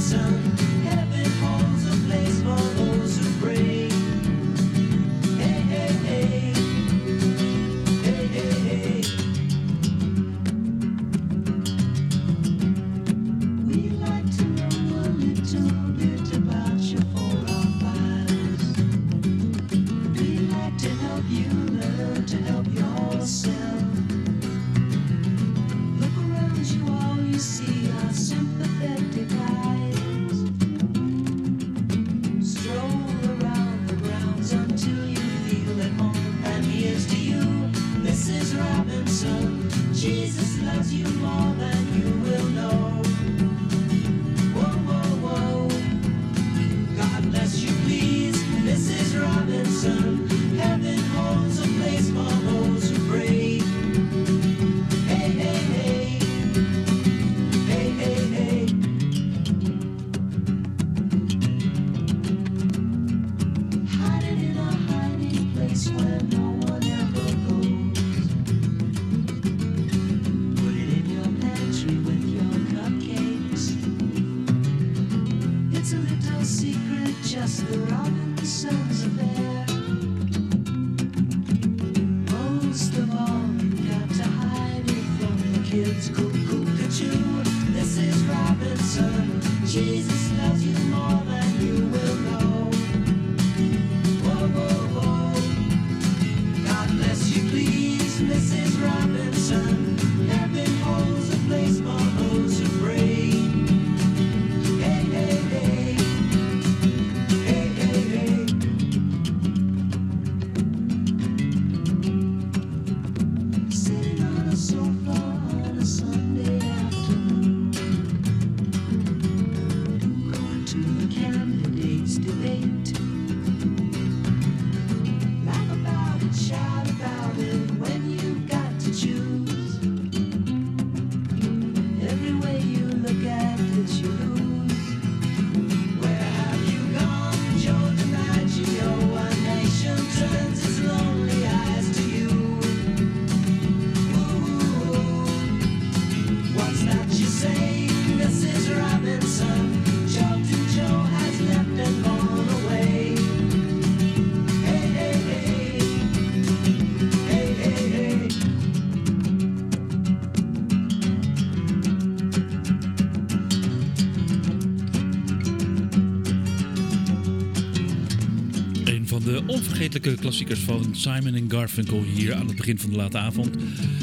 Onvergetelijke klassiekers van Simon & Garfunkel hier aan het begin van de late avond.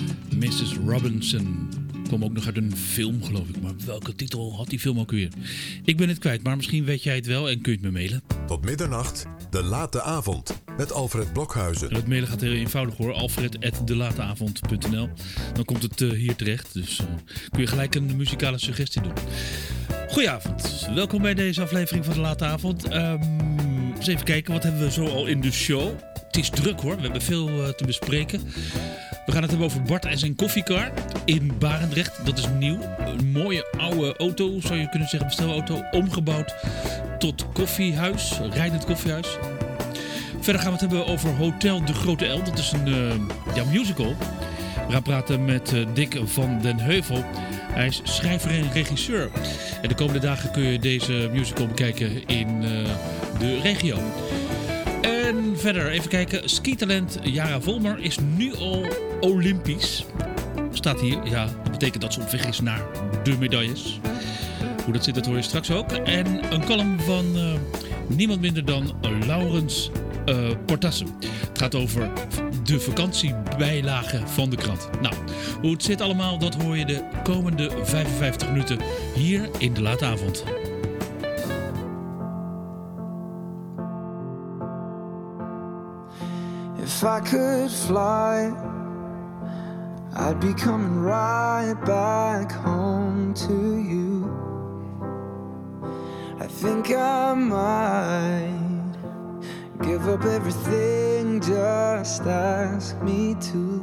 Mrs. Robinson kwam ook nog uit een film, geloof ik. Maar welke titel had die film ook weer? Ik ben het kwijt, maar misschien weet jij het wel en kun je het me mailen. Tot middernacht, de late avond, met Alfred Blokhuizen. En het mailen gaat heel eenvoudig hoor. alfred@delateavond.nl. Dan komt het hier terecht, dus kun je gelijk een muzikale suggestie doen. Goedenavond, welkom bij deze aflevering van de late avond. Eens even kijken, wat hebben we zo al in de show? Het is druk hoor, we hebben veel te bespreken. We gaan het hebben over Bart en zijn koffiekar in Barendrecht. Dat is nieuw. Een mooie oude auto, zou je kunnen zeggen, bestelauto. Omgebouwd tot koffiehuis, rijdend koffiehuis. Verder gaan we het hebben over Hotel de Grote L. Dat is een musical. We gaan praten met Dick van den Heuvel. Hij is schrijver en regisseur. En de komende dagen kun je deze musical bekijken in de regio. En verder even kijken. Skitalent Jara Volmer is nu al Olympisch. Staat hier. Ja, dat betekent dat ze op weg is naar de medailles. Hoe dat zit, dat hoor je straks ook. En een column van niemand minder dan Laurens Portassen. Het gaat over de vakantiebijlage van de krant. Nou, hoe het zit allemaal, dat hoor je de komende 55 minuten hier in de late avond. If I could fly, I'd be coming right back home to you. I think I might give up everything, just ask me to.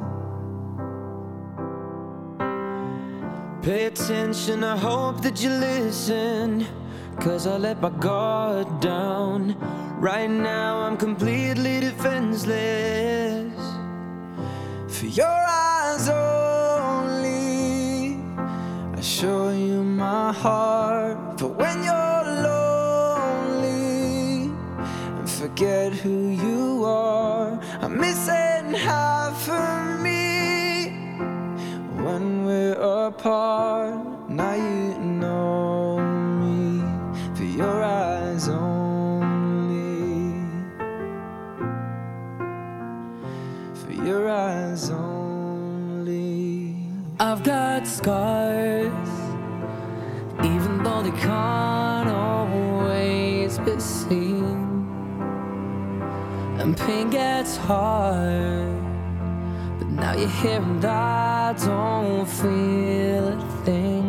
Pay attention, I hope that you listen, 'cause I let my guard down. Right now I'm completely defenseless. For your eyes only, I show you my heart. But when you're lonely and forget who you are, I'm missing half of me when we're apart. Now you know me for your eyes only, for your eyes only. I've got scars, even though they can't always be seen, and pain gets hard, but now you're here and I don't feel a thing.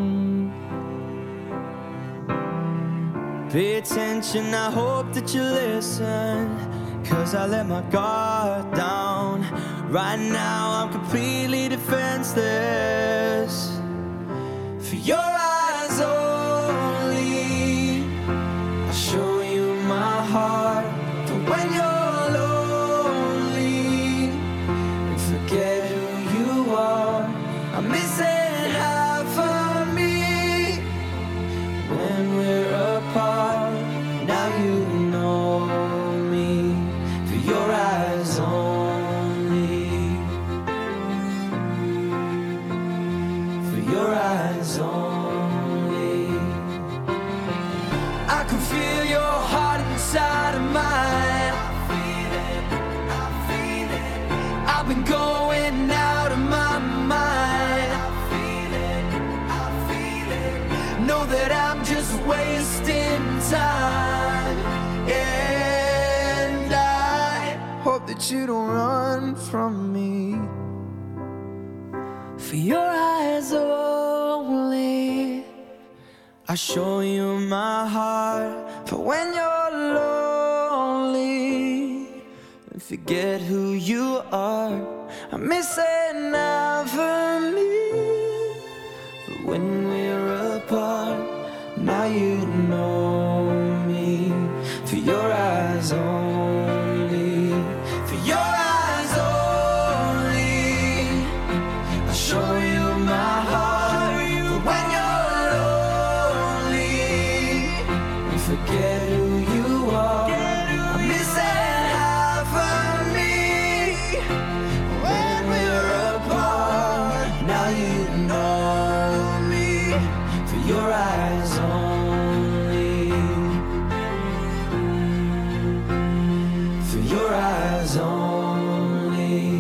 Pay attention, I hope that you listen, 'cause I let my guard down. Right now I'm completely defenseless. For your eyes only, I'll show you my heart. But when you're lonely and forget who you are, I'm missing half of me when we're apart. Now you know me for your eyes only, for your eyes only. I can feel your heart inside of mine. I feel it. I've been going out of my mind. I feel it. Know that I'm just wasting time. And I hope that you don't run from me. For your eyes only, I show you my heart. For when you're lonely and forget who you are, I'm missing out for me. But when we're apart, now you know me. For your eyes only, for your eyes only, I'll show you my heart. For when you're lonely and forget who you are, I'm missing half of me. When we're apart, now you know me. For your eyes only, for your eyes only,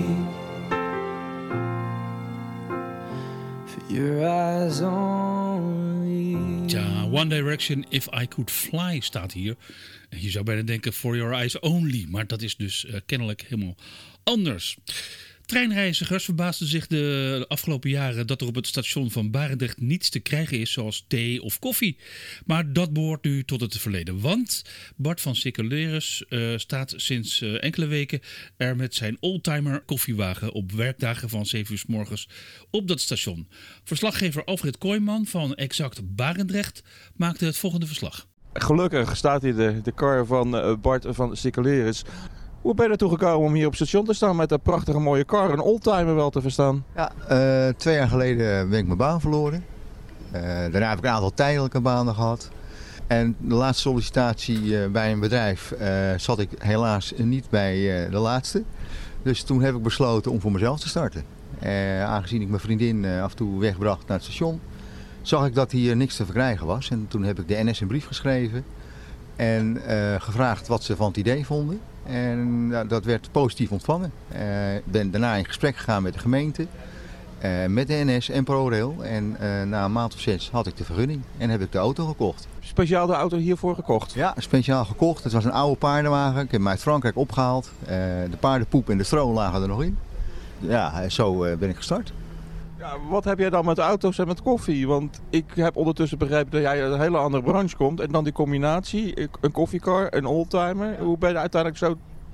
for your eyes only. Tja, One Direction, If I Could Fly staat hier. En je zou bijna denken For Your Eyes Only. Maar dat is dus kennelijk helemaal anders. Treinreizigers verbaasden zich de afgelopen jaren dat er op het station van Barendrecht niets te krijgen is zoals thee of koffie. Maar dat behoort nu tot het verleden. Want Bart van Sikkelerus staat sinds enkele weken er met zijn oldtimer koffiewagen op werkdagen van 7 uur 's morgens op dat station. Verslaggever Alfred Kooijman van Exact Barendrecht maakte het volgende verslag. Gelukkig staat hier de car van Bart van Sikkelerus. Hoe ben je ertoe gekomen om hier op het station te staan met dat prachtige mooie car, een oldtimer wel te verstaan? Ja, 2 jaar geleden ben ik mijn baan verloren. Daarna heb ik een aantal tijdelijke banen gehad. En de laatste sollicitatie bij een bedrijf zat ik helaas niet bij de laatste. Dus toen heb ik besloten om voor mezelf te starten. Aangezien ik mijn vriendin af en toe wegbracht naar het station, zag ik dat hier niks te verkrijgen was. En toen heb ik de NS een brief geschreven en gevraagd wat ze van het idee vonden. En dat werd positief ontvangen. Ik ben daarna in gesprek gegaan met de gemeente, met de NS en ProRail. En na een maand of 6 had ik de vergunning en heb ik de auto gekocht. Speciaal de auto hiervoor gekocht? Ja, speciaal gekocht. Het was een oude paardenwagen. Ik heb hem uit Frankrijk opgehaald. De paardenpoep en de stro lagen er nog in. Ja, zo ben ik gestart. Ja, wat heb jij dan met auto's en met koffie? Want ik heb ondertussen begrepen dat jij uit een hele andere branche komt. En dan die combinatie, een koffiecar, een oldtimer. Hoe ben je uiteindelijk zo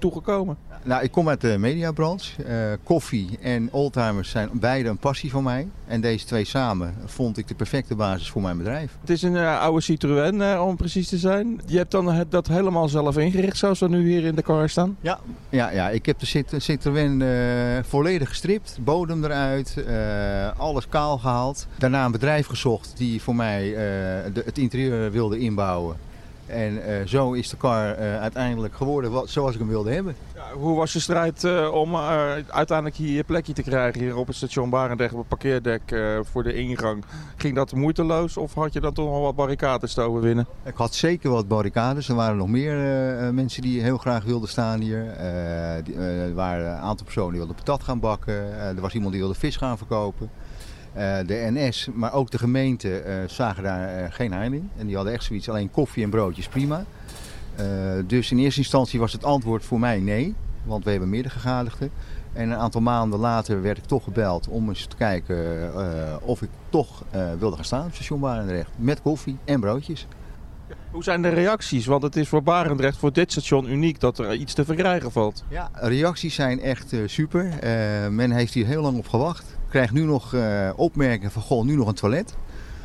toegekomen? Nou, ik kom uit de mediabranche. Koffie en oldtimers zijn beide een passie van mij. En deze twee samen vond ik de perfecte basis voor mijn bedrijf. Het is een oude Citroën, om precies te zijn. Je hebt dan dat helemaal zelf ingericht, zoals we nu hier in de car staan? Ja, ik heb de Citroën volledig gestript. Bodem eruit, alles kaal gehaald. Daarna een bedrijf gezocht die voor mij het interieur wilde inbouwen. En zo is de car uiteindelijk geworden zoals ik hem wilde hebben. Ja, hoe was je strijd om uiteindelijk hier je plekje te krijgen hier op het station Barendrecht op het parkeerdek voor de ingang? Ging dat moeiteloos of had je dan toch nog wat barricades te overwinnen? Ik had zeker wat barricades. Er waren nog meer mensen die heel graag wilden staan hier. Er waren een aantal personen die wilden patat gaan bakken. Er was iemand die wilde vis gaan verkopen. De NS, maar ook de gemeente zagen daar geen heil in. En die hadden echt zoiets, alleen koffie en broodjes, prima. Dus in eerste instantie was het antwoord voor mij nee, want we hebben meerdere gegadigden. En een aantal maanden later werd ik toch gebeld om eens te kijken of ik toch wilde gaan staan op station Barendrecht. Met koffie en broodjes. Hoe zijn de reacties? Want het is voor Barendrecht, voor dit station uniek dat er iets te verkrijgen valt. Ja, reacties zijn echt super. Men heeft hier heel lang op gewacht. Ik krijg nu nog opmerkingen van, goh, nu nog een toilet.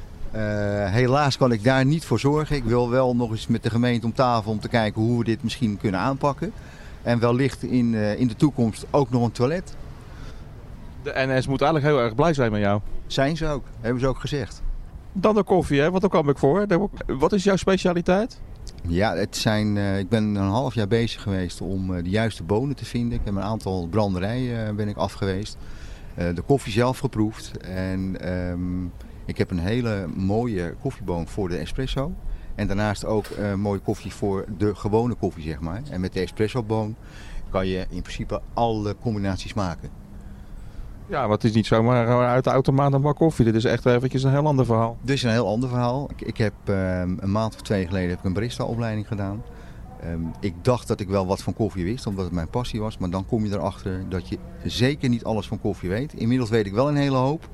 Helaas kan ik daar niet voor zorgen. Ik wil wel nog eens met de gemeente om tafel om te kijken hoe we dit misschien kunnen aanpakken. En wellicht in de toekomst ook nog een toilet. De NS moet eigenlijk heel erg blij zijn met jou. Zijn ze ook, hebben ze ook gezegd. Dan de koffie, hè? Want daar kwam ik voor. Wat is jouw specialiteit? Ja, ik ben een half jaar bezig geweest om de juiste bonen te vinden. Ik heb een aantal branderijen ben ik af geweest. De koffie zelf geproefd. En ik heb een hele mooie koffieboon voor de espresso. En daarnaast ook mooie koffie voor de gewone koffie, zeg maar. En met de espressoboon kan je in principe alle combinaties maken. Ja, maar het is niet zomaar uit de automaat een bak koffie. Dit is echt eventjes een heel ander verhaal. Dit is een heel ander verhaal. Ik heb een maand of 2 geleden heb ik een barista-opleiding gedaan. Ik dacht dat ik wel wat van koffie wist, omdat het mijn passie was. Maar dan kom je erachter dat je zeker niet alles van koffie weet. Inmiddels weet ik wel een hele hoop.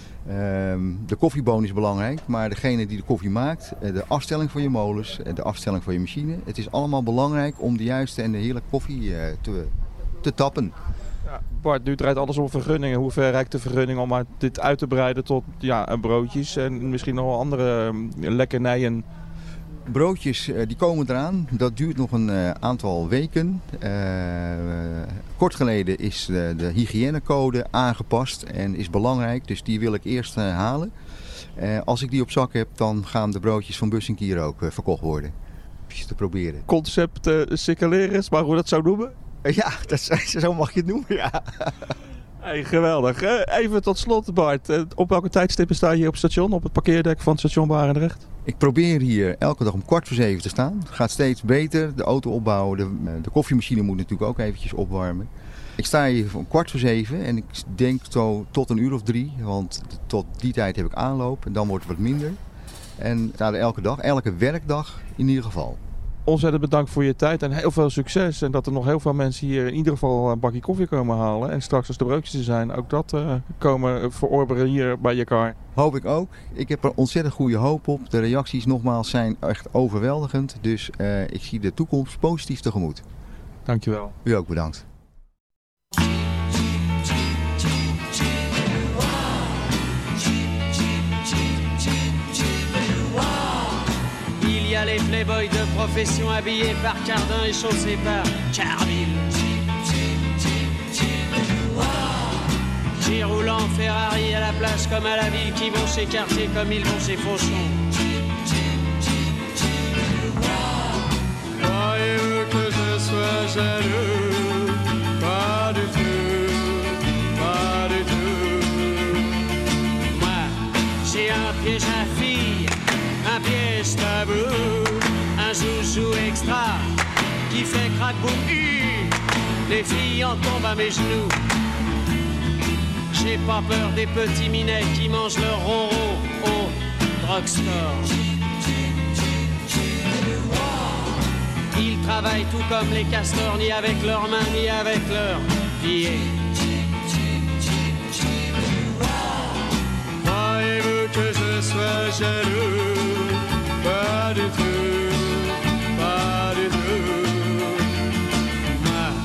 De koffieboon is belangrijk, maar degene die de koffie maakt, de afstelling van je molens, de afstelling van je machine. Het is allemaal belangrijk om de juiste en de heerlijke koffie te tappen. Ja, Bart, nu draait alles om vergunningen. Hoe ver reikt de vergunning om dit uit te breiden tot broodjes en misschien nog wel andere lekkernijen? Broodjes die komen eraan. Dat duurt nog een aantal weken. Kort geleden is de hygiënecode aangepast en is belangrijk. Dus die wil ik eerst halen. Als ik die op zak heb, dan gaan de broodjes van Businkier ook verkocht worden. Even te proberen. Concept Sikaleris, maar hoe dat zou noemen? Ja, zo mag je het noemen, ja. Hey, geweldig. Even tot slot, Bart. Op welke tijdstippen sta je hier op het station, op het parkeerdek van het station Barendrecht? Ik probeer hier elke dag om 6:45 te staan. Het gaat steeds beter. De auto opbouwen. De koffiemachine moet natuurlijk ook eventjes opwarmen. Ik sta hier om 6:45 en ik denk zo tot 1:00 of 3:00. Want tot die tijd heb ik aanloop en dan wordt het wat minder. En ik sta er elke dag, elke werkdag in ieder geval. Ontzettend bedankt voor je tijd en heel veel succes. En dat er nog heel veel mensen hier in ieder geval een bakje koffie komen halen. En straks als de broodjes er zijn, ook dat komen verorberen hier bij je car. Hoop ik ook. Ik heb er ontzettend goede hoop op. De reacties nogmaals zijn echt overweldigend. Dus ik zie de toekomst positief tegemoet. Dankjewel. U ook bedankt. Il y a les playboys de profession habillés par Cardin et chaussés par Carville. Qui roulent en Ferrari à la place comme à la ville, qui vont chez Cartier comme ils vont chez Fauchon. Croyez-vous que je sois jaloux? Pas du tout, pas du tout. Moi, j'ai un piège à fille, un piège tabou, un joujou extra qui fait craque-boum. Les filles en tombent à mes genoux. J'ai pas peur des petits minets qui mangent leur ronron au drugstore. Ils travaillent tout comme les castors, ni avec leurs mains, ni avec leurs pieds. Croyez-vous que je sois jaloux? Pas du tout, pas du tout. Moi,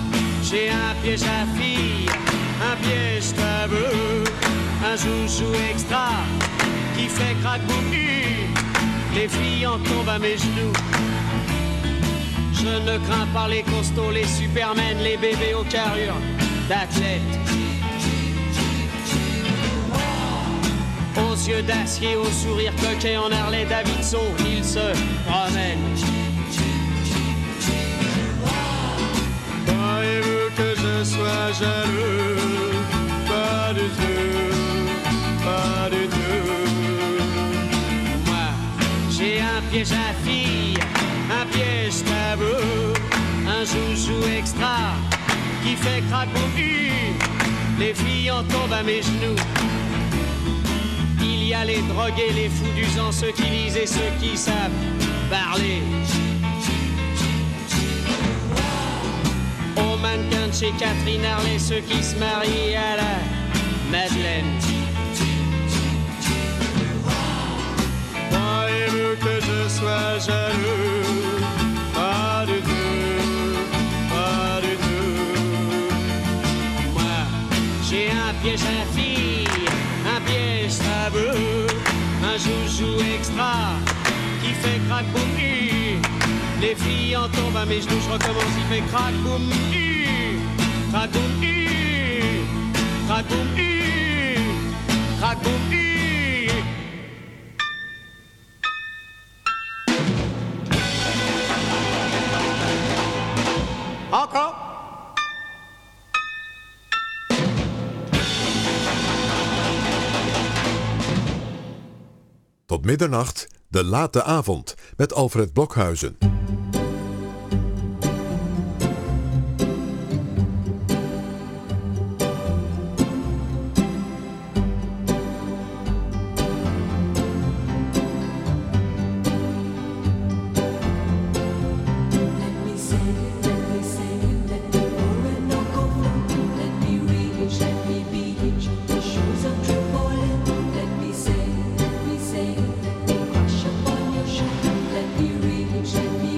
joujou extra qui fait craque-boum. Les filles en tombent à mes genoux. Je ne crains pas les costauds, les supermen, les bébés aux carrures d'athlètes. Aux yeux d'acier, au sourire coquet en Harley Davidson, ils se promènent. Croyez-vous que je sois jaloux? Pas du tout, pas du tout. Moi, j'ai un piège à filles, un piège tabou, un joujou extra qui fait craque-boum. Les filles en tombent à mes genoux. Il y a les drogués, les fous d'usant, ceux qui lisent et ceux qui savent parler. Aux mannequins de chez Catherine Harley, ceux qui se marient à la Madeleine. Croyez-vous que je sois jaloux? Pas du tout, pas du tout. Moi, j'ai un piège à filles, un piège tabou, un joujou extra qui fait craque-boum. Les filles en tombent à mes genoux, je recommence, il fait craque-boum. Craque-boum, craque-boum, craque-boum. Encore? Tot middernacht, de late avond, met Alfred Blokhuizen. Let me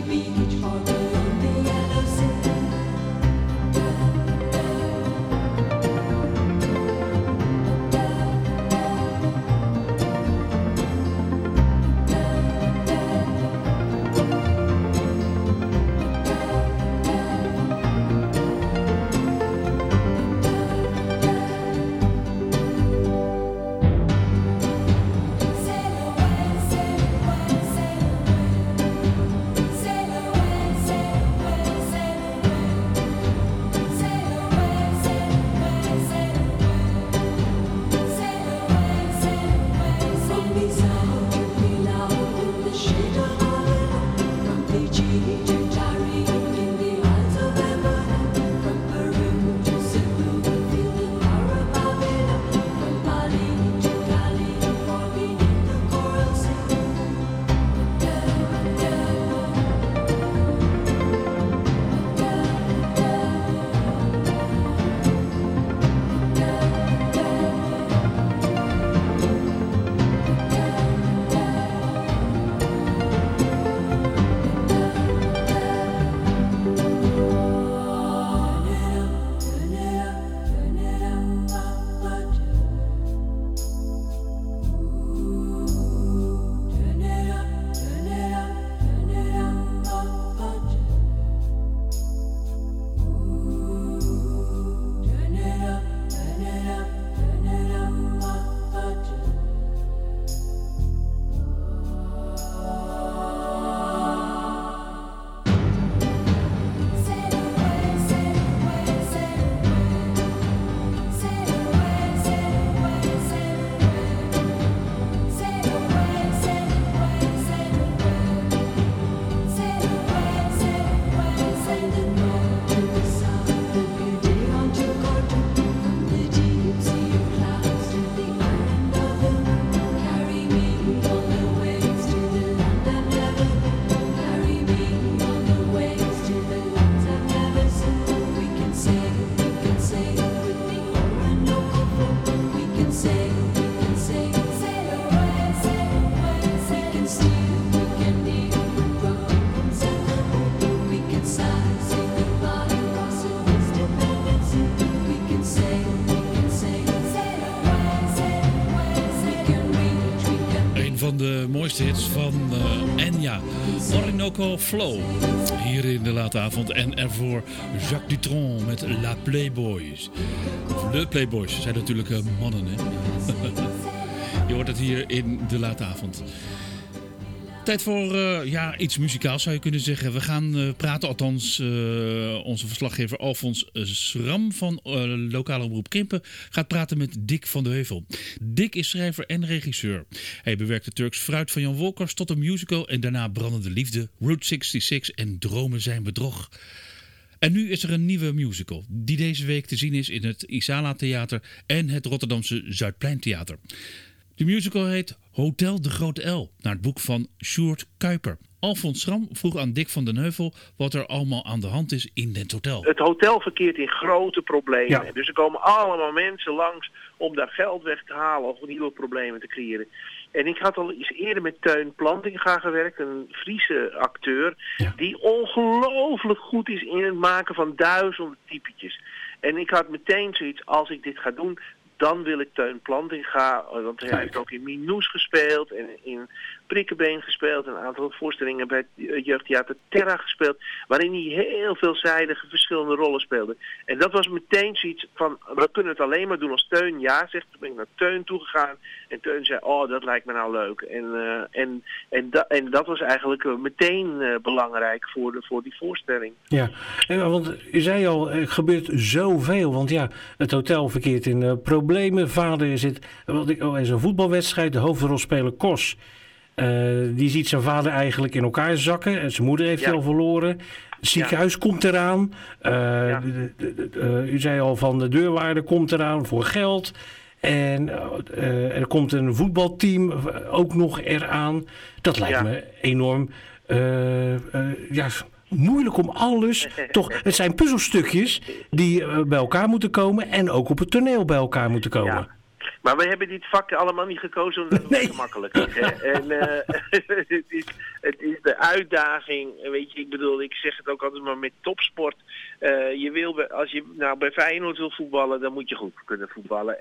de mooiste hits van Enya. Orinoco Flow. Hier in de late avond. En ervoor Jacques Dutronc met La Playboys. Of Le Playboys. Ze zijn natuurlijk mannen, hè? Je hoort het hier in de late avond. Tijd voor iets muzikaals zou je kunnen zeggen. We gaan praten, althans onze verslaggever Alfons Schram van lokale omroep Krimpen gaat praten met Dick van de Heuvel. Dick is schrijver en regisseur. Hij bewerkte Turks Fruit van Jan Wolkers tot een musical en daarna Brandende Liefde, Route 66 en Dromen zijn bedrog. En nu is er een nieuwe musical die deze week te zien is in het Isala Theater en het Rotterdamse Zuidpleintheater. De musical heet Hotel de Grote L, naar het boek van Sjoerd Kuiper. Alfons Schram vroeg aan Dick van den Heuvel wat er allemaal aan de hand is in het hotel. Het hotel verkeert in grote problemen. Ja. Dus er komen allemaal mensen langs om daar geld weg te halen of nieuwe problemen te creëren. En ik had al eens eerder met Teun Plantinga gewerkt, een Friese acteur, die ongelooflijk goed is in het maken van duizenden typetjes. En ik had meteen zoiets, als ik dit ga doen, dan wil ik Teun Plantinga, want hij heeft ook in Minoes gespeeld en in Prikkebeen gespeeld. Een aantal voorstellingen bij het Jeugdtheater Terra gespeeld, waarin hij heel veelzijdige verschillende rollen speelde. En dat was meteen zoiets van, we kunnen het alleen maar doen als Teun ja zegt. Toen ben ik naar Teun toegegaan en Teun zei, oh dat lijkt me nou leuk. En dat was eigenlijk meteen belangrijk voor die voorstelling. Ja, want u zei al, er gebeurt zoveel. Want ja, het hotel verkeert in problemen. Vader zit, in zo'n voetbalwedstrijd, de hoofdrolspeler Kos. Die ziet zijn vader eigenlijk in elkaar zakken. En zijn moeder heeft hij al verloren. Het ziekenhuis komt eraan. U zei al van de deurwaarder komt eraan voor geld. En er komt een voetbalteam ook nog eraan. Dat lijkt me enorm moeilijk om alles. Toch, het zijn puzzelstukjes die bij elkaar moeten komen. En ook op het toneel bij elkaar moeten komen. Ja. Maar we hebben dit vak allemaal niet gekozen omdat het gemakkelijk is. Hè? En het is de uitdaging. Weet je, ik bedoel, ik zeg het ook altijd maar met topsport. Als je nou bij Feyenoord wil voetballen, dan moet je goed kunnen voetballen.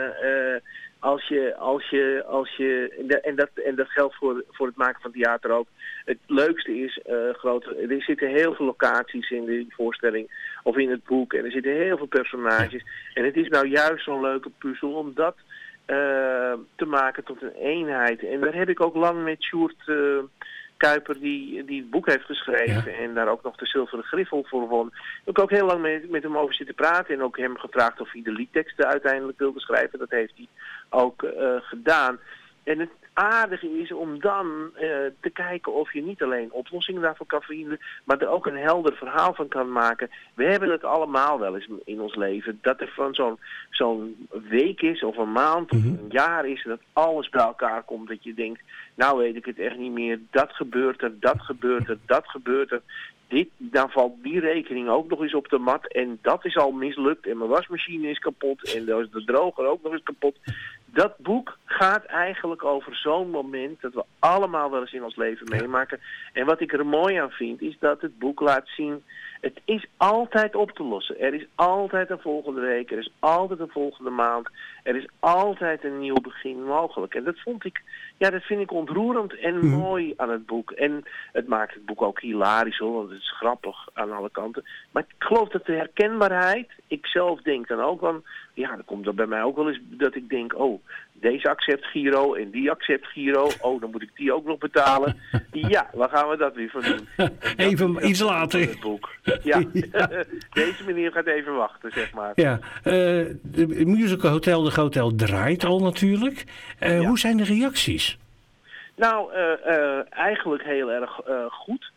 En dat geldt voor het maken van theater ook. Het leukste is, er zitten heel veel locaties in de voorstelling of in het boek en er zitten heel veel personages. En het is nou juist zo'n leuke puzzel om dat te maken tot een eenheid. En daar heb ik ook lang met Sjoerd Kuiper die het boek heeft geschreven en daar ook nog de Zilveren Griffel voor won. Heb ik ook heel lang met hem over zitten praten en ook hem gevraagd of hij de liedteksten uiteindelijk wilde schrijven. Dat heeft hij ook gedaan. En het aardige is om dan te kijken of je niet alleen oplossingen daarvoor kan vinden, maar er ook een helder verhaal van kan maken. We hebben het allemaal wel eens in ons leven, dat er van zo'n week is of een maand of een jaar is, dat alles bij elkaar komt, dat je denkt, nou weet ik het echt niet meer, dat gebeurt er, dat gebeurt er, dat gebeurt er. Dan valt die rekening ook nog eens op de mat en dat is al mislukt en mijn wasmachine is kapot en de droger ook nog eens kapot. Dat boek gaat eigenlijk over zo'n moment dat we allemaal wel eens in ons leven meemaken. En wat ik er mooi aan vind is dat het boek laat zien, het is altijd op te lossen. Er is altijd een volgende week, er is altijd een volgende maand, er is altijd een nieuw begin mogelijk. En dat vind ik ontroerend en mooi aan het boek. En het maakt het boek ook hilarisch hoor, want het is grappig aan alle kanten. Maar ik geloof dat de herkenbaarheid, ik zelf denk dan ook van, dan komt er bij mij ook wel eens dat ik denk, oh, deze accept Giro en die accept Giro. Oh, dan moet ik die ook nog betalen. Ja, waar gaan we dat weer van doen? Even iets later. Het boek. Ja, deze meneer gaat even wachten, zeg maar. Ja, de musical Hotel de Grote L draait al natuurlijk. Hoe zijn de reacties? Nou, eigenlijk heel erg goed.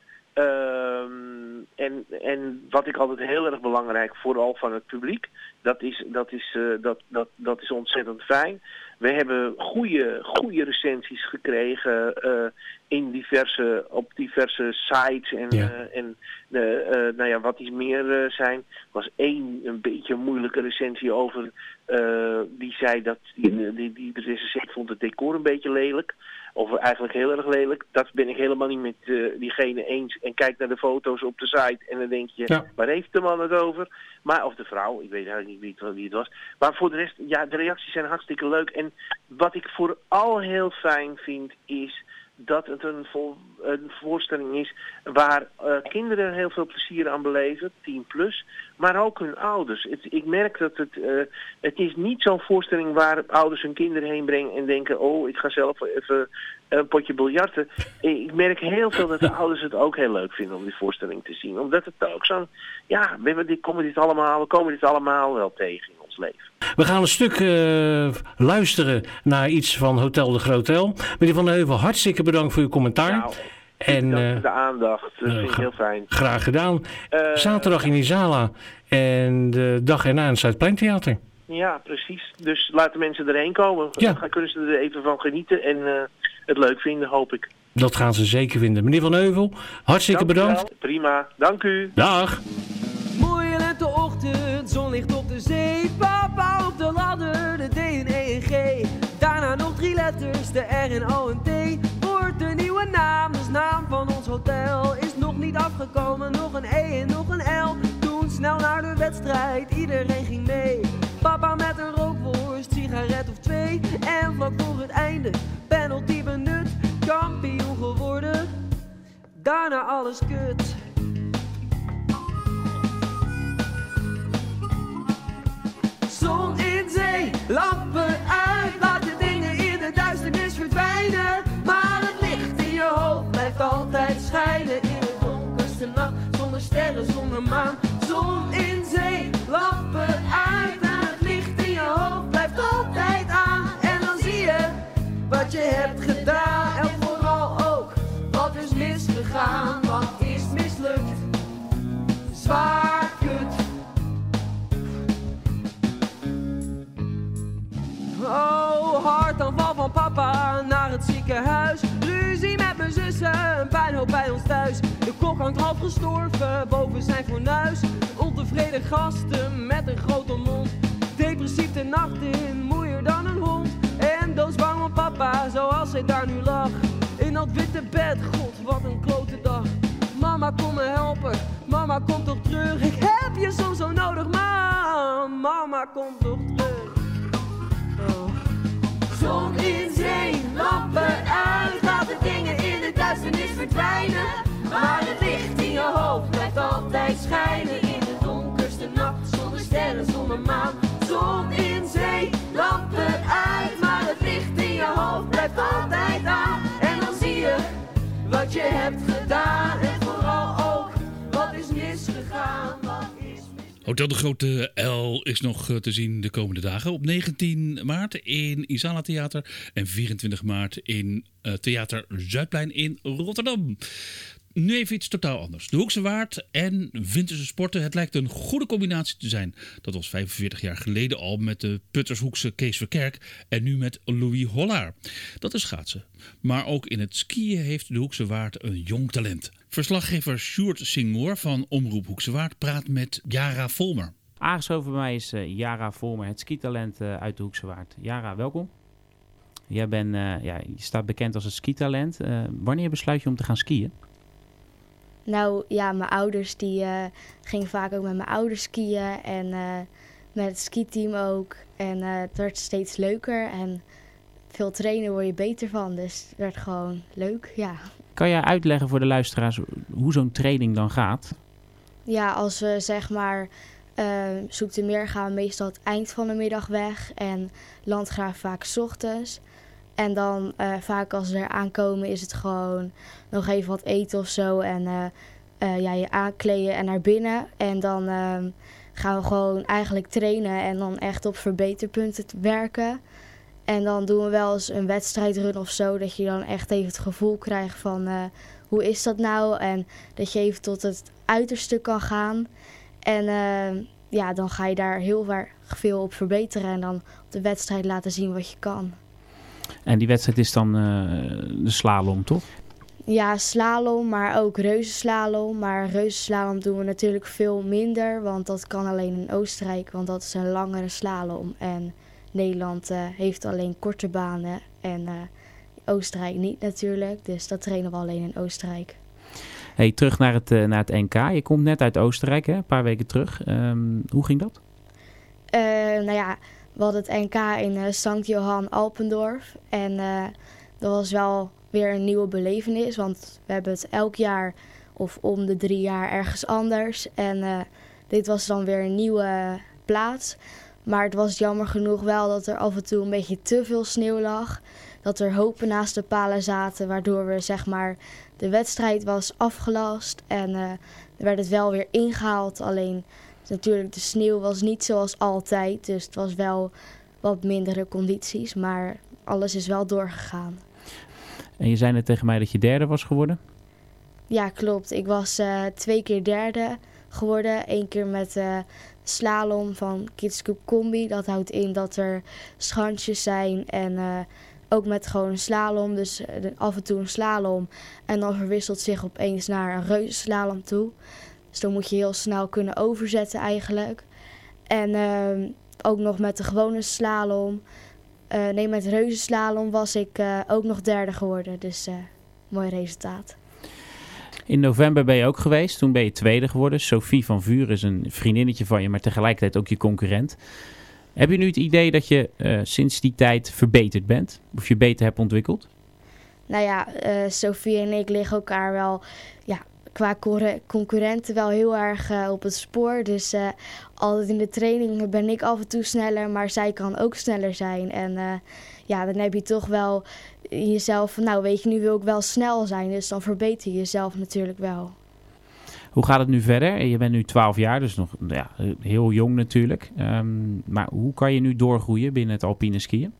En wat ik altijd heel erg belangrijk, vooral van het publiek, dat is ontzettend fijn. We hebben goede recensies gekregen op diverse sites en wat die meer zijn. Er was een beetje moeilijke recensie over. Die zei dat die recensent vond het decor een beetje lelijk. Of eigenlijk heel erg lelijk. Dat ben ik helemaal niet met diegene eens. En kijk naar de foto's op de site en dan denk je, waar heeft de man het over? Maar, of de vrouw, ik weet eigenlijk niet wie het was. Maar voor de rest, ja, de reacties zijn hartstikke leuk. En wat ik vooral heel fijn vind is dat het een voorstelling is waar kinderen heel veel plezier aan beleven, 10+, maar ook hun ouders. Ik merk dat het is niet zo'n voorstelling waar ouders hun kinderen heen brengen en denken, oh, ik ga zelf even een potje biljarten. Ik merk heel veel dat de ouders het ook heel leuk vinden om die voorstelling te zien. Omdat het ook zo'n, ja, we komen dit allemaal wel tegen in ons leven. We gaan een stuk luisteren naar iets van Hotel de Grotel. Meneer Van den Heuvel, hartstikke bedankt voor uw commentaar. Nou, en de aandacht, dat vind ik heel fijn. Graag gedaan. Zaterdag in Isala en de dag erna in het Zuidpleintheater. Ja, precies. Dus laten mensen erheen komen. Ja. Dan kunnen ze er even van genieten en het leuk vinden, hoop ik. Dat gaan ze zeker vinden. Meneer Van den Heuvel, hartstikke bedankt. Prima, dank u. Dag. Mooie lenteochtend, zonlicht op de zee. Papa op de ladder, de D, een E en G. Daarna nog 3 letters, de R en O en T. Wordt de nieuwe naam, dus naam van ons hotel. Is nog niet afgekomen, nog een E en nog een L. Toen snel naar de wedstrijd, iedereen ging mee. Papa met een rookworst, sigaret of 2. En vlak voor het einde, penalty benut. Kampioen geworden, daarna alles kut. Zon in zee, lampen uit, laat de dingen in de duisternis verdwijnen. Maar het licht in je hoofd blijft altijd schijnen. In de donkerste nacht, zonder sterren, zonder maan. Zon in zee, lampen uit, en het licht in je hoofd blijft altijd aan. En dan zie je wat je hebt gedaan. En vooral ook, wat is misgegaan, wat is mislukt. Zwaar kut. Oh, hartaanval van papa naar het ziekenhuis. Ruzie met mijn zussen, een puinhoop bij ons thuis. De kok hangt half gestorven boven zijn fornuis. Ontevreden gasten met een grote mond. Depressief de nacht in, moeier dan een hond. En doodsbang van papa, zoals hij daar nu lag. In dat witte bed, god wat een klote dag. Mama kom me helpen, mama kom toch terug. Ik heb je soms zo nodig, mam. Mama kom toch terug. Zon in zee, lampen uit, laat de dingen in de duisternis verdwijnen. Maar het licht in je hoofd blijft altijd schijnen. In de donkerste nacht, zonder sterren, zonder maan. Zon in zee, lampen uit, maar het licht in je hoofd blijft altijd aan. En dan zie je wat je hebt gedaan en vooral ook wat is misgegaan. Hotel de Grote L is nog te zien de komende dagen. Op 19 maart in Isala Theater en 24 maart in Theater Zuidplein in Rotterdam. Nu even iets totaal anders. De Hoekse Waard en winterse sporten. Het lijkt een goede combinatie te zijn. Dat was 45 jaar geleden al met de Puttershoekse Kees Verkerk en nu met Louis Hollaar. Dat is schaatsen. Maar ook in het skiën heeft de Hoekse Waard een jong talent. Verslaggever Sjoerd Singmoor van Omroep Hoekse Waard praat met Jara Volmer. Aangeschoven bij mij is Jara Volmer, het skitalent uit de Hoekse Waard. Jara, welkom. Jij je staat bekend als het skitalent. Wanneer besluit je om te gaan skiën? Nou ja, mijn ouders die gingen vaak ook met mijn ouders skiën en met het skiteam ook. En het werd steeds leuker en veel trainen word je beter van. Dus het werd gewoon leuk, ja. Kan jij uitleggen voor de luisteraars hoe zo'n training dan gaat? Ja, als we zeg maar Zoetermeer gaan we meestal het eind van de middag weg en Landgraaf vaak 's ochtends. En dan vaak als we er aankomen is het gewoon nog even wat eten of zo. En je aankleden en naar binnen. En dan gaan we gewoon eigenlijk trainen en dan echt op verbeterpunten werken. En dan doen we wel eens een wedstrijdrun of zo. Dat je dan echt even het gevoel krijgt van hoe is dat nou? En dat je even tot het uiterste kan gaan. En dan ga je daar heel veel op verbeteren. En dan op de wedstrijd laten zien wat je kan. En die wedstrijd is dan de slalom, toch? Ja, slalom, maar ook reuzenslalom. Maar reuzenslalom doen we natuurlijk veel minder, want dat kan alleen in Oostenrijk, want dat is een langere slalom. En Nederland heeft alleen korte banen en Oostenrijk niet natuurlijk, dus dat trainen we alleen in Oostenrijk. Hey, terug naar het NK. Je komt net uit Oostenrijk, hè? Een paar weken terug. Hoe ging dat? We hadden het NK in Sankt Johann Alpendorf. En dat was wel weer een nieuwe belevenis. Want we hebben het elk jaar of om de 3 jaar ergens anders. En dit was dan weer een nieuwe plaats. Maar het was jammer genoeg wel dat er af en toe een beetje te veel sneeuw lag. Dat er hopen naast de palen zaten, waardoor we zeg maar de wedstrijd was afgelast. En werd het wel weer ingehaald. Alleen natuurlijk de sneeuw was niet zoals altijd. Dus het was wel wat mindere condities. Maar alles is wel doorgegaan. En je zei net tegen mij dat je derde was geworden? Ja, klopt. Ik was 2 keer derde geworden. 1 keer met slalom van Kids Cup Combi. Dat houdt in dat er schansjes zijn en ook met gewoon een slalom. Dus af en toe een slalom. En dan verwisselt zich opeens naar een reuzenslalom toe. Dus dan moet je heel snel kunnen overzetten eigenlijk. En ook nog met de gewone slalom. Met reuzenslalom was ik ook nog derde geworden. Dus mooi resultaat. In november ben je ook geweest. Toen ben je tweede geworden. Sophie van Vuur is een vriendinnetje van je, maar tegelijkertijd ook je concurrent. Heb je nu het idee dat je sinds die tijd verbeterd bent? Of je beter hebt ontwikkeld? Nou ja, Sophie en ik liggen elkaar wel qua concurrenten wel heel erg op het spoor. Dus altijd in de training ben ik af en toe sneller, maar zij kan ook sneller zijn. En dan heb je toch wel jezelf van, weet je, nu wil ik wel snel zijn. Dus dan verbeter je jezelf natuurlijk wel. Hoe gaat het nu verder? Je bent nu 12 jaar, dus nog heel jong natuurlijk. Maar hoe kan je nu doorgroeien binnen het alpine skiën?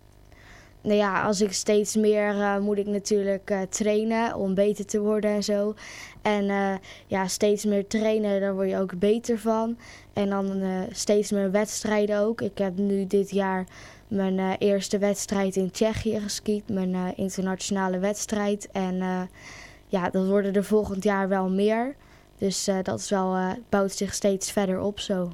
Nou ja, als ik steeds meer moet ik natuurlijk trainen om beter te worden en zo. En steeds meer trainen, daar word je ook beter van. En dan steeds meer wedstrijden ook. Ik heb nu dit jaar mijn eerste wedstrijd in Tsjechië geskiet. Mijn internationale wedstrijd. En dat worden er volgend jaar wel meer. Dus dat is wel, bouwt zich steeds verder op zo.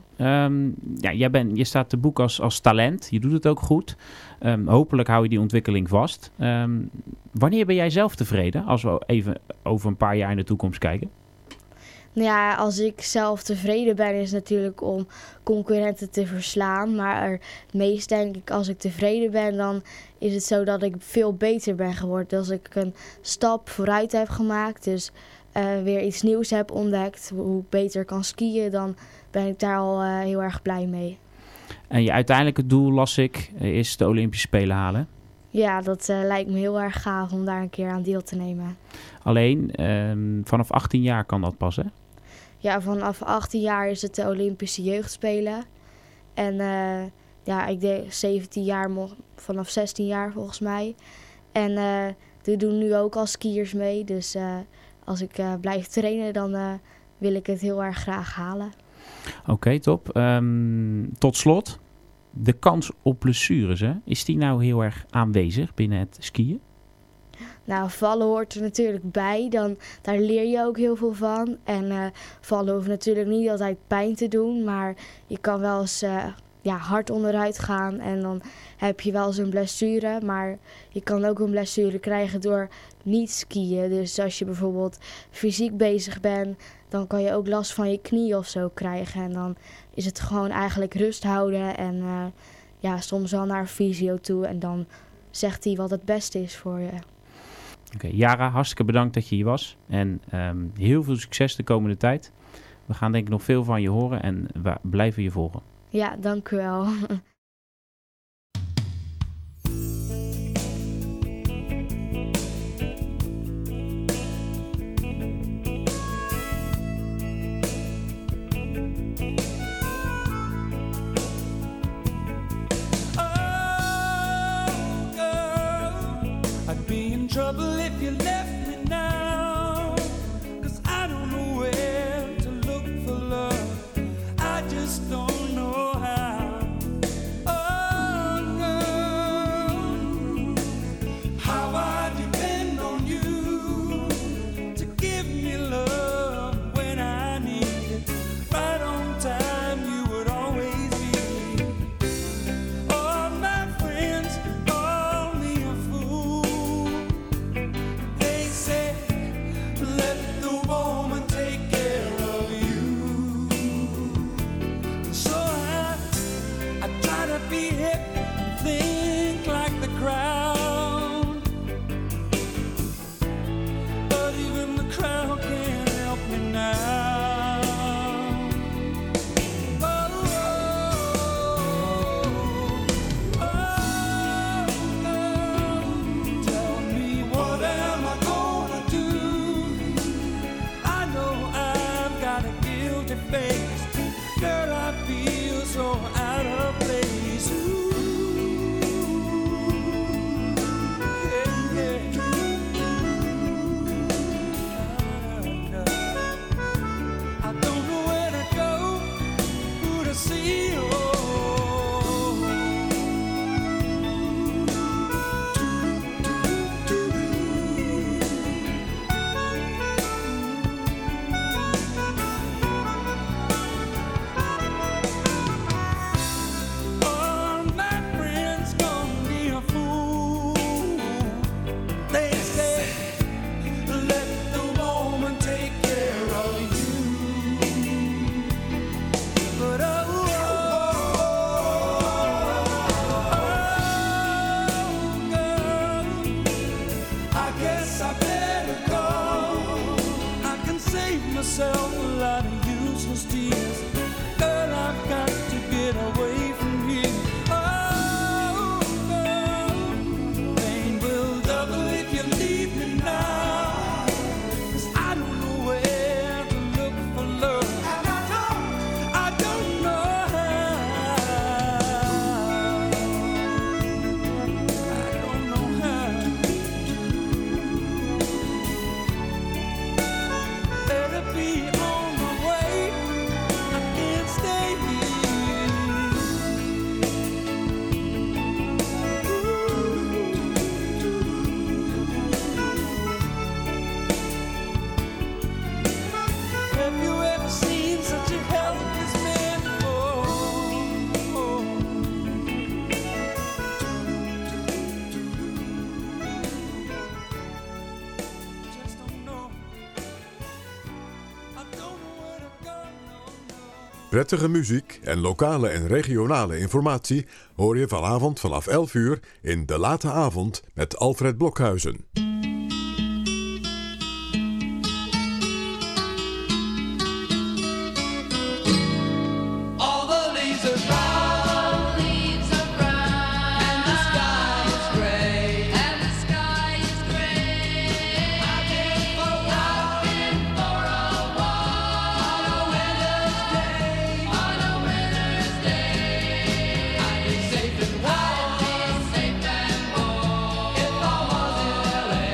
Je staat te boek als talent. Je doet het ook goed. Hopelijk hou je die ontwikkeling vast. Wanneer ben jij zelf tevreden? Als we even over een paar jaar in de toekomst kijken. Nou ja, als ik zelf tevreden ben is natuurlijk om concurrenten te verslaan. Maar het meest denk ik, als ik tevreden ben, dan is het zo dat ik veel beter ben geworden. Als ik een stap vooruit heb gemaakt, dus weer iets nieuws heb ontdekt, hoe ik beter kan skiën, dan ben ik daar al heel erg blij mee. En je uiteindelijke doel, las ik, is de Olympische Spelen halen? Ja, dat lijkt me heel erg gaaf om daar een keer aan deel te nemen. Alleen, vanaf 18 jaar kan dat pas, hè? Ja, vanaf 18 jaar is het de Olympische Jeugdspelen. En ik denk 17 jaar, vanaf 16 jaar volgens mij. En die doen nu ook al skiers mee, dus als ik blijf trainen, dan wil ik het heel erg graag halen. Oké, top. Tot slot, de kans op blessures, hè? Is die nou heel erg aanwezig binnen het skiën? Nou, vallen hoort er natuurlijk bij. Daar leer je ook heel veel van. En vallen hoeft natuurlijk niet altijd pijn te doen. Maar je kan wel eens hard onderuit gaan. En dan heb je wel eens een blessure. Maar je kan ook een blessure krijgen door niet skiën. Dus als je bijvoorbeeld fysiek bezig bent, dan kan je ook last van je knie of zo krijgen. En dan is het gewoon eigenlijk rust houden. En soms wel naar een fysio toe. En dan zegt hij wat het beste is voor je. Oké, Yara, hartstikke bedankt dat je hier was. En heel veel succes de komende tijd. We gaan denk ik nog veel van je horen en we blijven je volgen. Ja, dank u wel. Trouble if you left me now, 'cause I don't know where to look for love. I just don't know how. Oh no, how I depend on you. Let the woman take care of you. So I try to be hip, think like the crowd, but even the crowd can't help me now. Girl, I feel so out of place. Ooh, yeah, yeah. I don't know where to go, who to see. Myself a lot of useless tears. Girl, I've got to get away from here. Oh, girl, pain will double if you leave me now. 'Cause I don't know where to look for love, and I don't know be on my way. I can't stay Have you ever seen such a helpless man before? Just don't know. Prettige muziek en lokale en regionale informatie hoor je vanavond vanaf 11 uur in De Late Avond met Alfred Blokhuizen. safe and warm if I was in LA.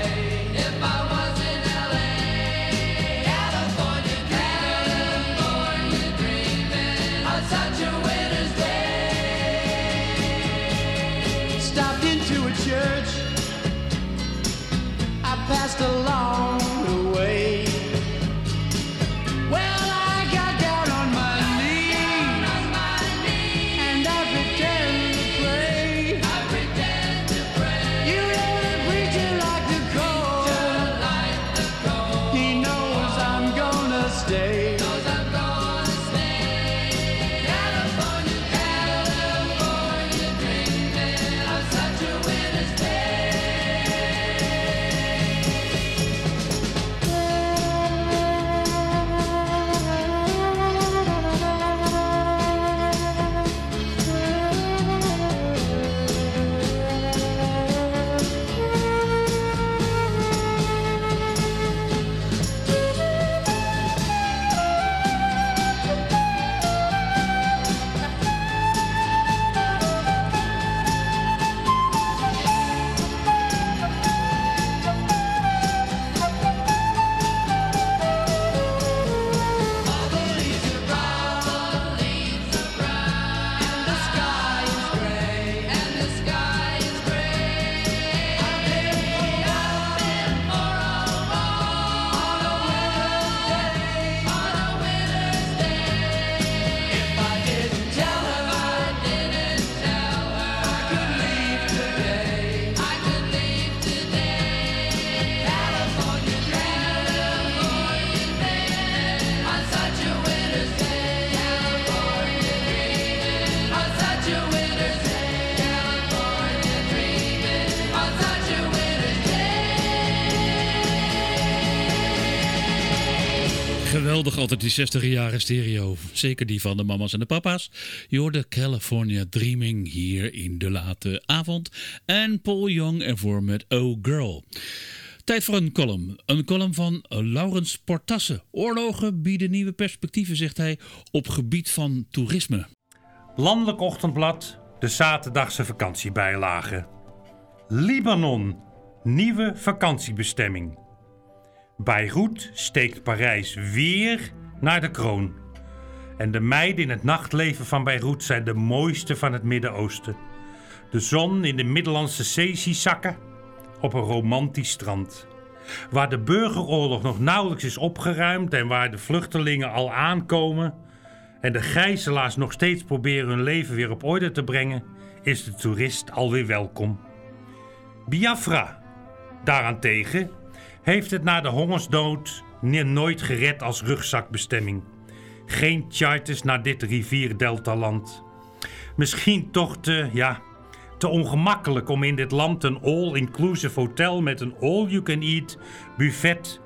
Geweldig, altijd die 60 jaren stereo. Zeker die van de mama's en de papa's. Je hoorde California Dreaming hier in de late avond. En Paul Young ervoor met Oh Girl. Tijd voor een column. Een column van Laurens Portasse. Oorlogen bieden nieuwe perspectieven, zegt hij, op gebied van toerisme. Landelijk Ochtendblad, de zaterdagse vakantiebijlage. Libanon, nieuwe vakantiebestemming. Beirut steekt Parijs weer naar de kroon. En de meiden in het nachtleven van Beirut zijn de mooiste van het Midden-Oosten. De zon in de Middellandse Zee ziet zakken op een romantisch strand. Waar de burgeroorlog nog nauwelijks is opgeruimd en waar de vluchtelingen al aankomen en de gijzelaars nog steeds proberen hun leven weer op orde te brengen, is de toerist alweer welkom. Biafra, daarentegen, heeft het na de hongersdood nooit gered als rugzakbestemming. Geen charters naar dit rivierdeltaland. Misschien toch te ongemakkelijk om in dit land een all-inclusive hotel met een all-you-can-eat buffet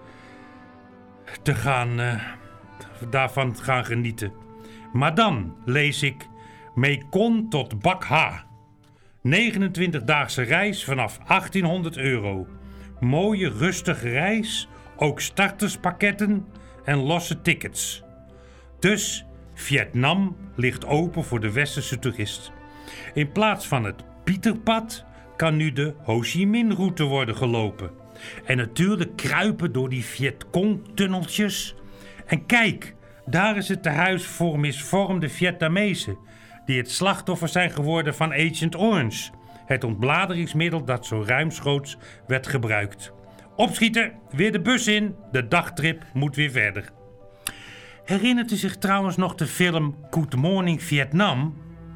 daarvan gaan genieten. Maar dan lees ik Mekong tot Bakha. 29-daagse reis vanaf €1800. Mooie, rustige reis, ook starterspakketten en losse tickets. Dus Vietnam ligt open voor de westerse toerist. In plaats van het Pieterpad kan nu de Ho Chi Minh-route worden gelopen. En natuurlijk kruipen door die Vietcong-tunneltjes. En kijk, daar is het tehuis voor misvormde Vietnamezen, die het slachtoffer zijn geworden van Agent Orange, het ontbladeringsmiddel dat zo ruimschoots werd gebruikt. Opschieten, weer de bus in, de dagtrip moet weer verder. Herinnert u zich trouwens nog de film Good Morning Vietnam?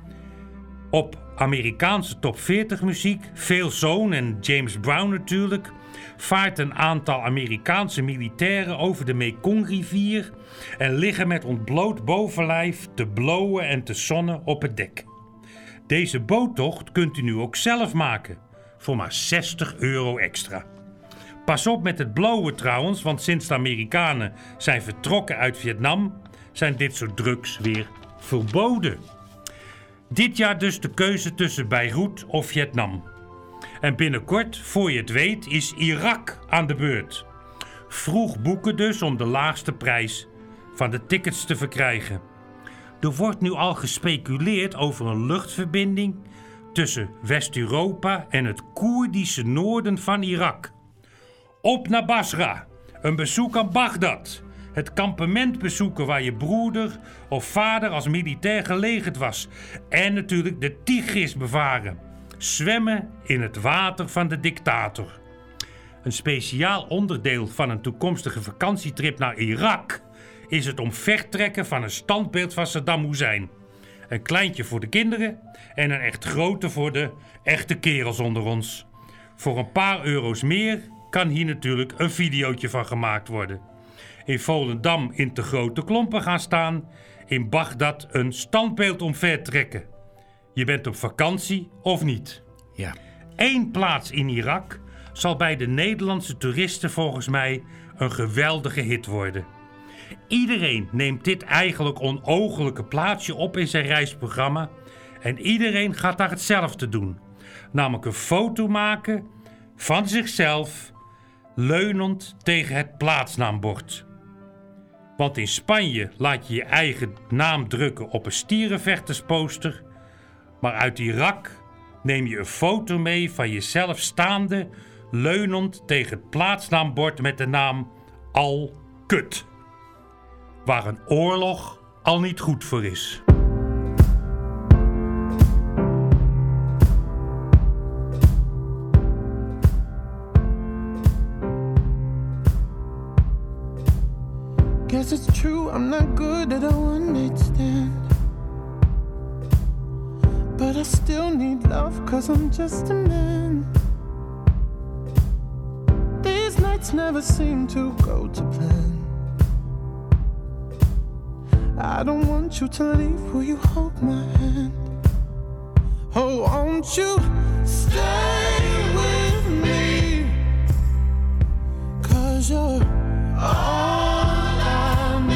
Op Amerikaanse top 40 muziek, Phil Zone en James Brown natuurlijk, vaart een aantal Amerikaanse militairen over de Mekongrivier en liggen met ontbloot bovenlijf te blowen en te zonnen op het dek. Deze boottocht kunt u nu ook zelf maken, voor maar €60 extra. Pas op met het blowen trouwens, want sinds de Amerikanen zijn vertrokken uit Vietnam, zijn dit soort drugs weer verboden. Dit jaar dus de keuze tussen Beirut of Vietnam. En binnenkort, voor je het weet, is Irak aan de beurt. Vroeg boeken dus om de laagste prijs van de tickets te verkrijgen. Er wordt nu al gespeculeerd over een luchtverbinding tussen West-Europa en het Koerdische noorden van Irak. Op naar Basra, een bezoek aan Bagdad. Het kampement bezoeken waar je broeder of vader als militair gelegerd was. En natuurlijk de Tigris bevaren. Zwemmen in het water van de dictator. Een speciaal onderdeel van een toekomstige vakantietrip naar Irak is het omvertrekken van een standbeeld van Saddam Hussein. Een kleintje voor de kinderen en een echt grote voor de echte kerels onder ons. Voor een paar euro's meer kan hier natuurlijk een videootje van gemaakt worden. In Volendam in te grote klompen gaan staan, in Bagdad een standbeeld omvertrekken. Je bent op vakantie of niet? Ja. 1 plaats in Irak zal bij de Nederlandse toeristen volgens mij een geweldige hit worden. Iedereen neemt dit eigenlijk onooglijke plaatsje op in zijn reisprogramma en iedereen gaat daar hetzelfde doen. Namelijk een foto maken van zichzelf leunend tegen het plaatsnaambord. Want in Spanje laat je je eigen naam drukken op een stierenvechtersposter, maar uit Irak neem je een foto mee van jezelf staande, leunend tegen het plaatsnaambord met de naam Al-Kut, waar een oorlog al niet goed voor is. Guess it's true, I'm not good at a one-night stand, but I still need love, 'cause I'm just a man. These nights never seem to go to plan. I don't want you to leave, will you hold my hand? Oh, won't you stay with me, 'cause you're all I need.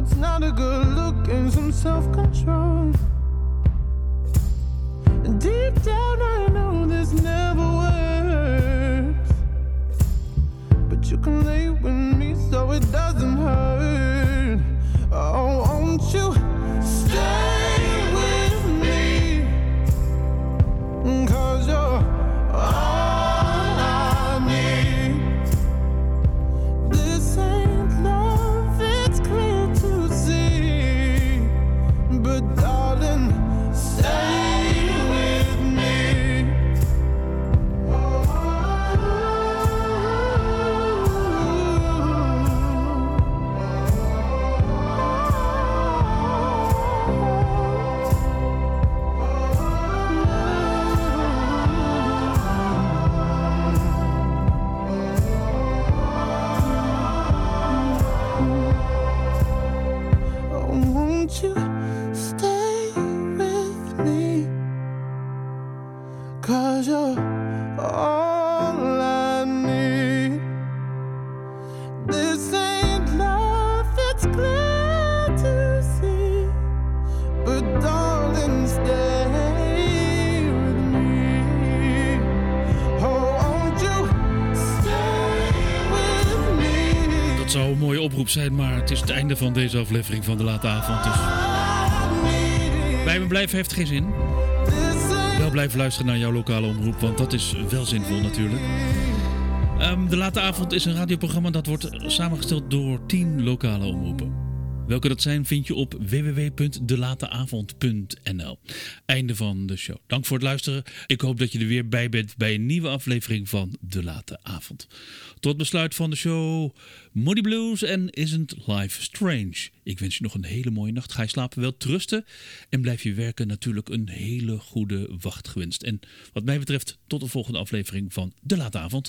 What's not a good look and some self-control. Deep down I know this never works, but you can lay with me so it doesn't hurt. Oh, won't you stay with me? 'Cause you're all I need. This ain't love, it's clear to see, but darling, stay. Won't you stay with me? 'Cause you're all I need. This ain't love, it's clear to see, but darling, stay with me. Oh, won't you stay with me? Dat zou een mooie oproep zijn, maar het is het einde van deze aflevering van De Late Avond. Dus bij me blijven heeft geen zin. Wel blijven luisteren naar jouw lokale omroep, want dat is wel zinvol natuurlijk. De Late Avond is een radioprogramma dat wordt samengesteld door 10 lokale omroepen. Welke dat zijn vind je op www.delateavond.nl. Einde van de show. Dank voor het luisteren. Ik hoop dat je er weer bij bent bij een nieuwe aflevering van De Late Avond. Tot besluit van de show Moody Blues en Isn't Life Strange. Ik wens je nog een hele mooie nacht. Ga je slapen, wel trusten en blijf je werken natuurlijk een hele goede wacht gewenst. En wat mij betreft tot de volgende aflevering van De Late Avond.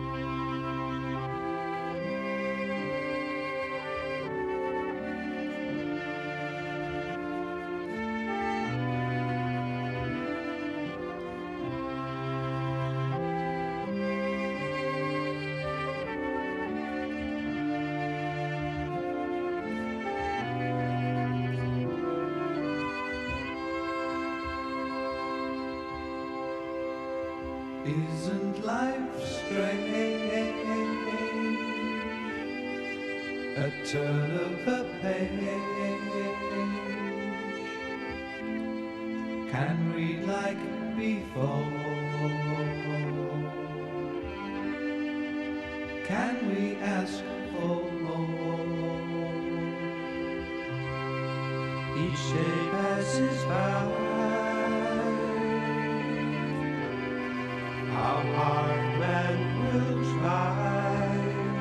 Isn't life strange? A turn of a page. Can read like before. Can we ask for more? Each day passes by. How hard man will try.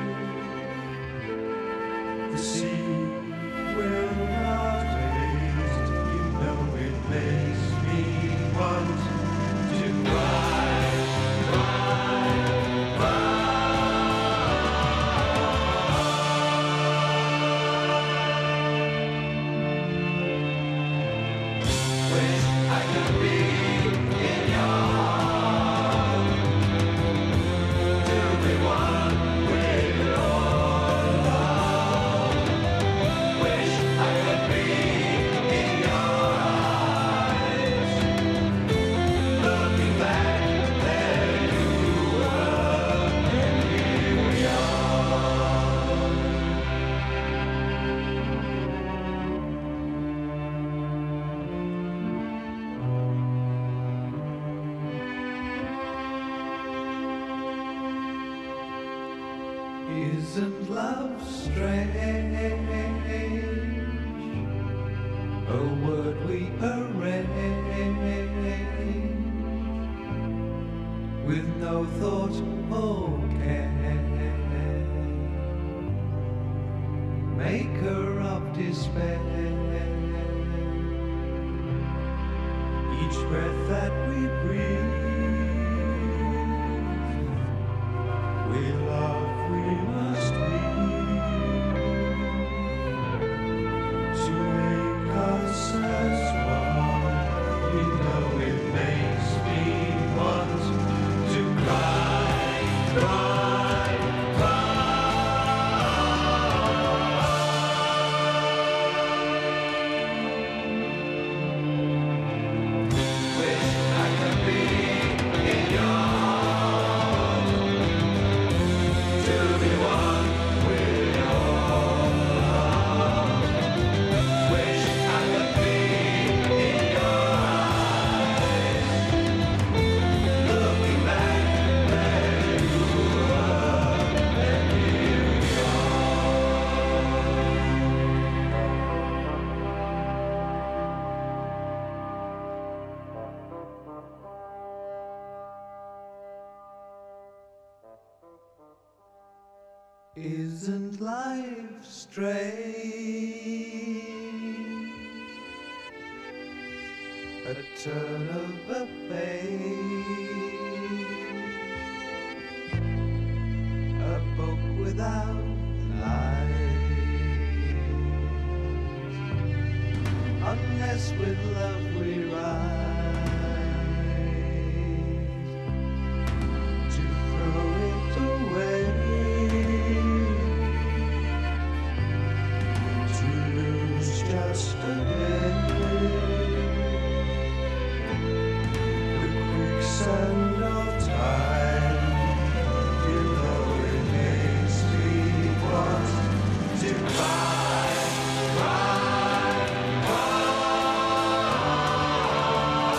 The sea will not taste. You know it makes me want to cry, cry, cry. Wish I could be in your heart. Isn't love strange? A word we arrange with no thought or care. Maker of despair. Each breath that we breathe, we love. We must leave to make us as one. You know it makes me want to cry, cry, cry. Isn't life strange? A turn of a page, a book without lies. Unless with love we rise, to throw it away, to lose just a day. Quicksand of time, you know it makes me want to cry, cry, cry.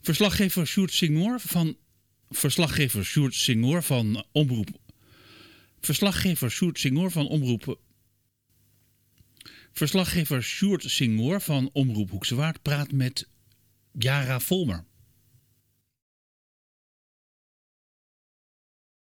Verslaggever Sjoerd Singoor van Omroep. Verslaggever Sjoerd Singoor van Omroep Hoekse Waard praat met Jara Volmer.